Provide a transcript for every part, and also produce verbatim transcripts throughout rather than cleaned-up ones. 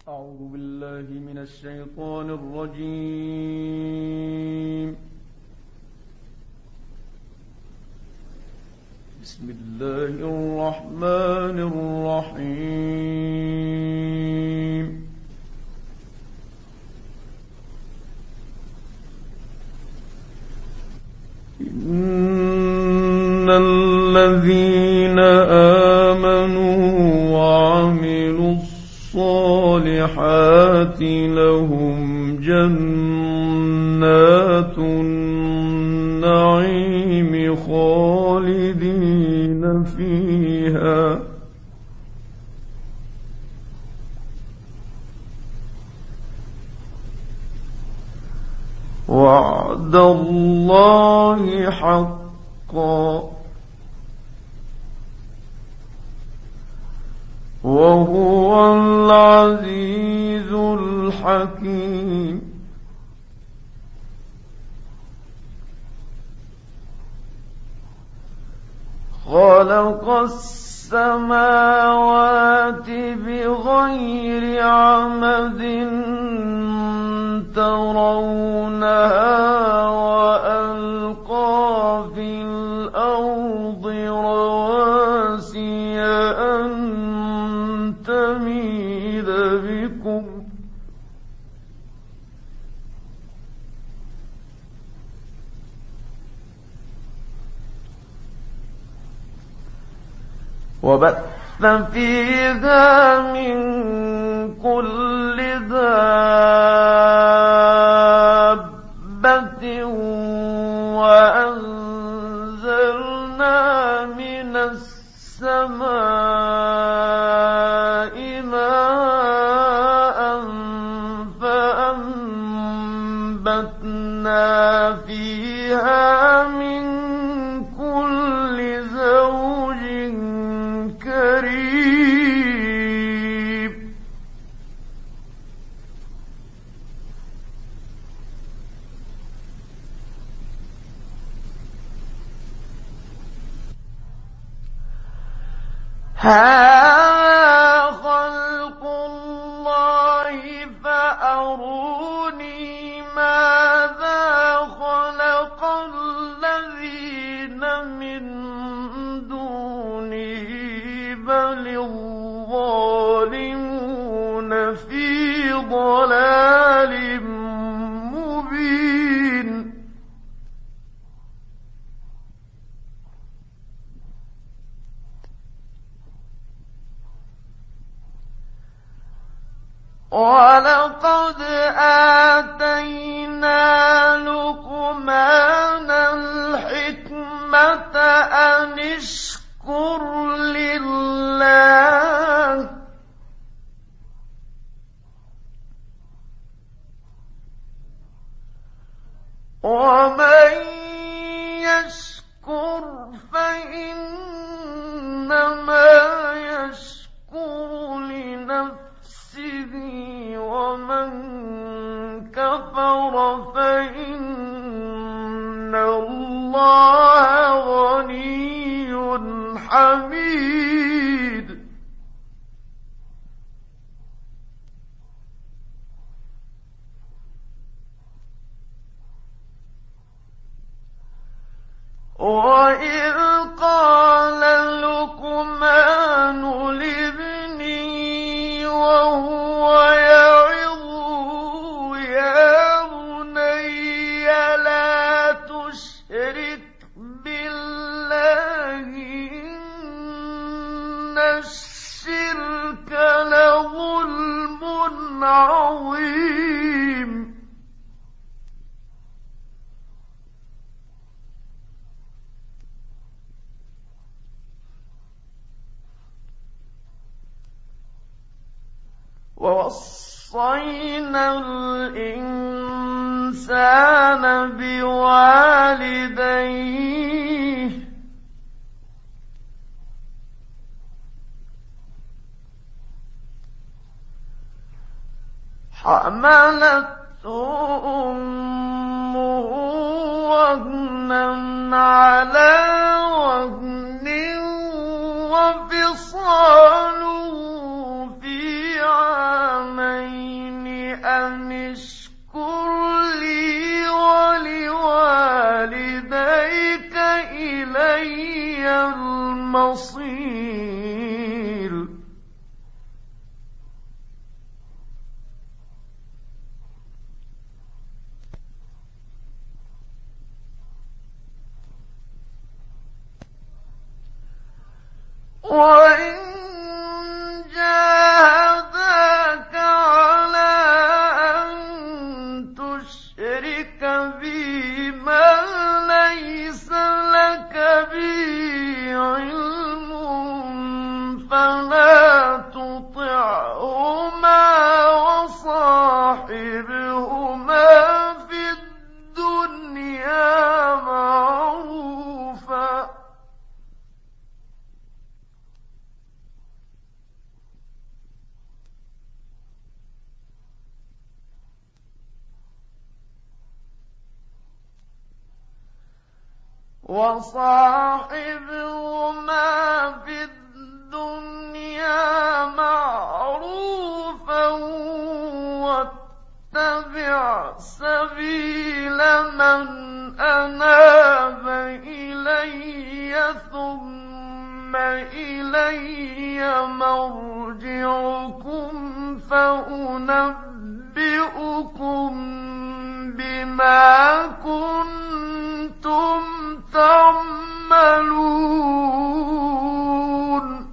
أعوذ بالله من الشيطان الرجيم. بسم الله الرحمن الرحيم. إن الذين آمنوا وعملوا الصالحات لهم جنات النعيم خالدين فيها وعد الله حقا وهو العزيز الحكيم. خلق السماوات بغير عمد ترونها وألقى في الأرض رواسي أن تميد بكم وبث فيها من كل دابة وأنزلنا من السماء ماء فأنبتنا فيها من كل زوج كريم. هذا خلق الله فأروني ماذا خلق الذين من دونه بل الظالمون في ضلال مبين. وَلَقَدْ آتَيْنَا لُقْمَانَ الْحِكْمَةَ أَنِ اشْكُرْ لِلَّهِ وَمَن يَشْكُرْ فَإِنَّمَا يَشْكُرُ لِنَفْسِهِ وَمَن كَفَرَ فَإِنَّ اللَّهَ غَنِيٌّ حَمِيدٌ. وَإِذْ قَالَ لُقْمَانُ لِابْنِهِ وَهُوَ يَعِظُهُ يَا بُنَيَّ لَا تُشْرِكْ بِاللَّهِ إِنَّ الشِّرْكَ لَظُلْمٌ عَظِيمٌ. وَوَصَّيْنَا الْإِنسَانَ بِوَالِدَيْهِ حَمَلَتْهُ أُمُّهُ وَهْنًا عَلَى وَهْنٍ وَفِصَالُهُ في عامين وإن جاهداك على أن تشرك بي ما ليس لك به علم فلا تطعهما وصاحبهما في الدنيا معروفا وصاحبهما في الدنيا معروفا واتبع سبيل من أناب إلي ثم إلي مرجعكم فأنبئكم بما كنتم تعملون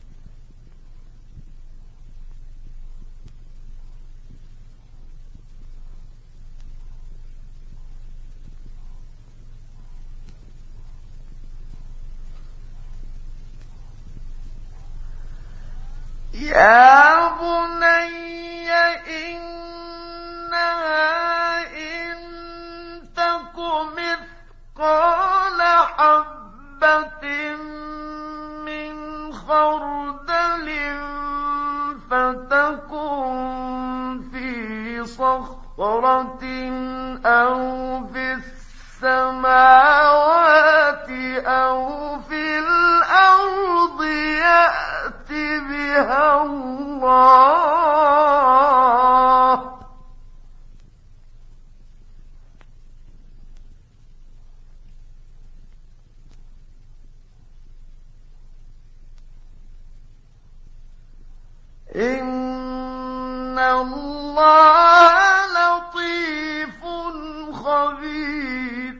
يا بني إنها إن تك مثقال حبة من خردل فتكن في صخرة أو في السماوات أو في الأرض يأت بها الله إن الله لطيف خبير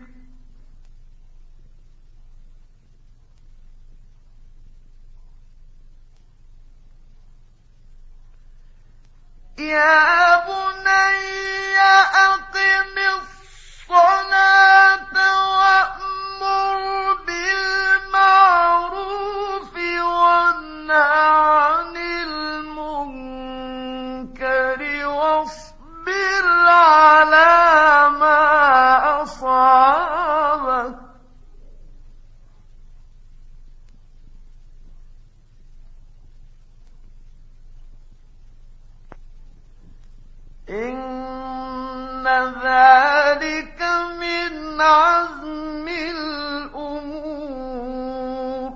يا بني أقم الصلاة وأمر بالمعروف وانه عن المنكر واصبر على ما أصابك إن ذلك من عزم الأمور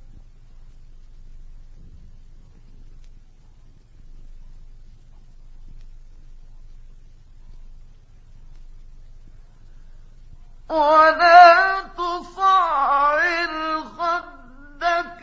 ولا تصعر خدك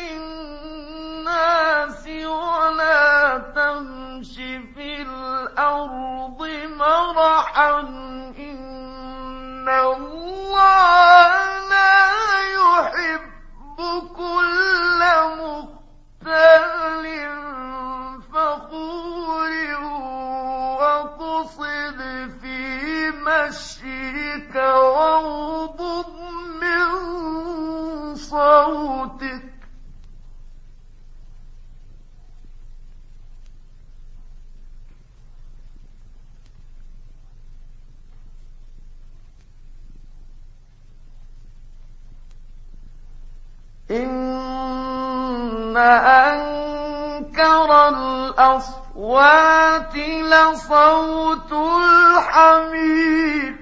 للناس ولا تمش في الأرض مرحا إن الله لا يحب كل مختال فخور واقصد في مشيك واغضض من صوتك إن أنكر الأصوات لصوت الحمير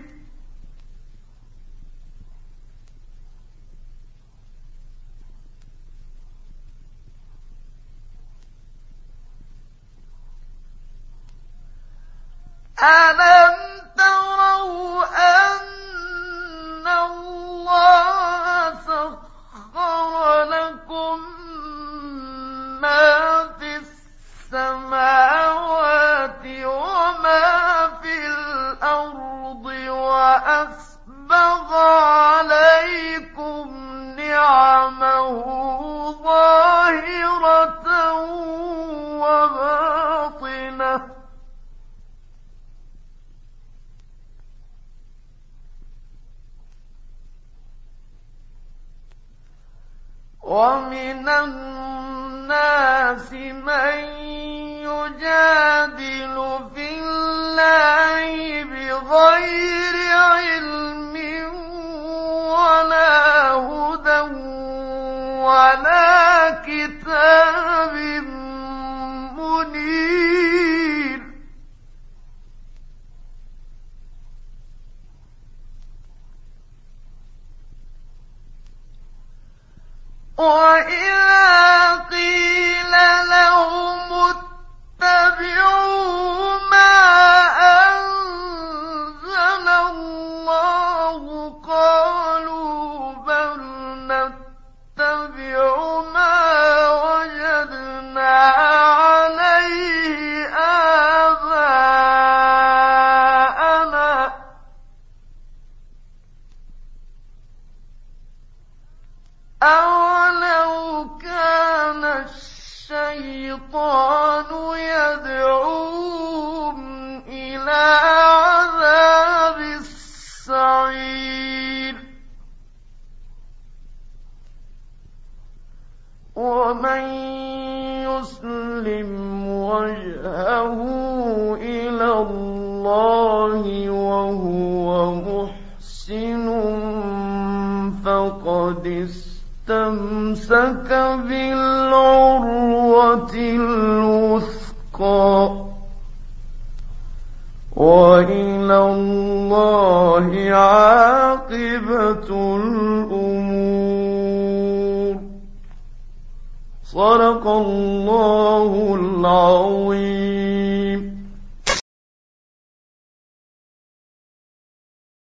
ألم تروا أن الله سخر لكم ما في السماوات وما في الأرض وأسبغ عليكم نعمه ظاهرة ومن الناس من يجادل في الله بغير علم ولا هدى ولا كتاب منير. وإذا قيل لهم اتبعوا ما أنزل الله قالوا بل نتبع ما وجدنا عليه آباءنا أولو كان الشيطان يدعوهم إلى عذاب السعير. ومن يسلم وجهه إلى الله وهو محسن فقد استمسك بالعروة الوثقى وإلى الله عاقبة الأمور. صدق الله العظيم.